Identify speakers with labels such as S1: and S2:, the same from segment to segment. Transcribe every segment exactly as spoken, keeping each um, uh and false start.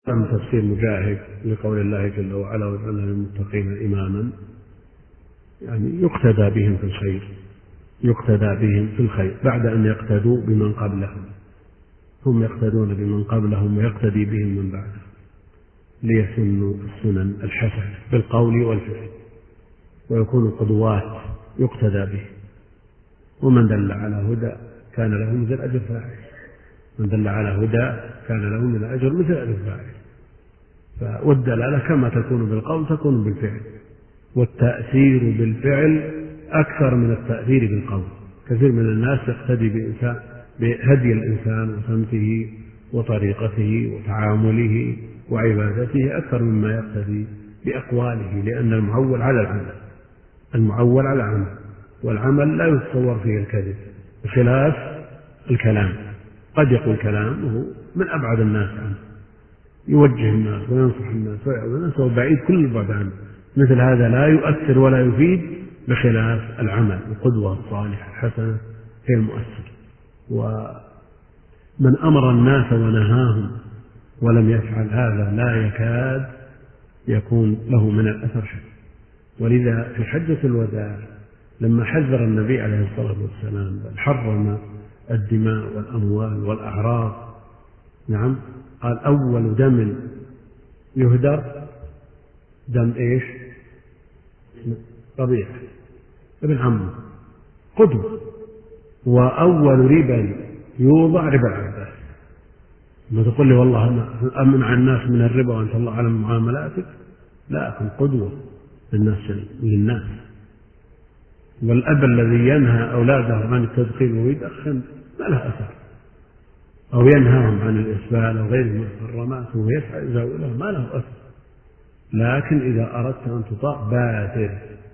S1: من تفسير مجاهد لقول الله جل وعلا وجعلنا للمتقين إماما، يعني يقتدى بهم في الخير، يقتدى بهم في الخير بعد أن يقتدوا بمن قبلهم، هم يقتدون بمن قبلهم ويقتدي بهم من بعدهم ليسنوا السنن الحسنة بالقول والفعل ويكونوا قدوات يقتدى به. ومن دل على هدى كان له مثل أجر فاعل، من دل على هدى كان له من الأجر مثل أجر فاعل. والدلالة كما تكون بالقول تكون بالفعل، والتأثير بالفعل أكثر من التأثير بالقول. كثير من الناس يقتدي بإنسان بهدي الإنسان وسمته وطريقته وتعامله وعبادته أكثر مما يقتدي بأقواله، لأن المعول على العمل، المعول على العمل، والعمل لا يتصور فيه الكذب بخلاف الكلام. قد يقول كلام وهو من أبعد الناس عنه، يوجه الناس وينصح الناس ويعظ الناس وبعيد كل البعد عنه، مثل هذا لا يؤثر ولا يفيد بخلاف العمل. القدوة الصالحة الحسنة هي المؤثر. ومن أمر الناس ونهاهم ولم يفعل هذا لا يكاد يكون له من الأثر شيء. ولذا في حجة الوداع لما حذر النبي عليه الصلاة والسلام بل حرم الدماء والأموال والأعراض، نعم، قال أول دم يهدر دم إيش؟ ربيعة ابن عمه قدوة. وأول ربا يوضع ربا العباس. ما تقول لي والله أنا أمنع الناس من الربا وأنت الله أعلم معاملاتك، لا، أكون قدوة للناس للناس. والأب الذي ينهى أولاده عن التدخين ويدخن ما له أثر، أو ينهاهم عن الإسبال أو غير المحرمات وهو يسعى يزاوله ما له أثر. لكن إذا أردت أن تطاع بادر،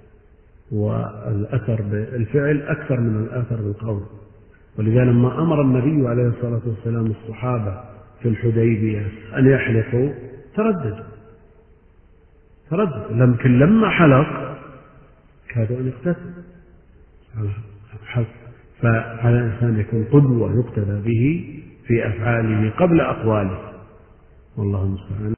S1: والأثر بالفعل أكثر من الأثر بالقول. ولذا لما أمر النبي عليه الصلاة والسلام الصحابة في الحديبية أن يحلقوا تردد تردد لكن لما حلق كادوا أن يقتتلوا. فعلى الإنسان يكون قدوة يقتدى به في أفعاله قبل أقواله، والله المستعان.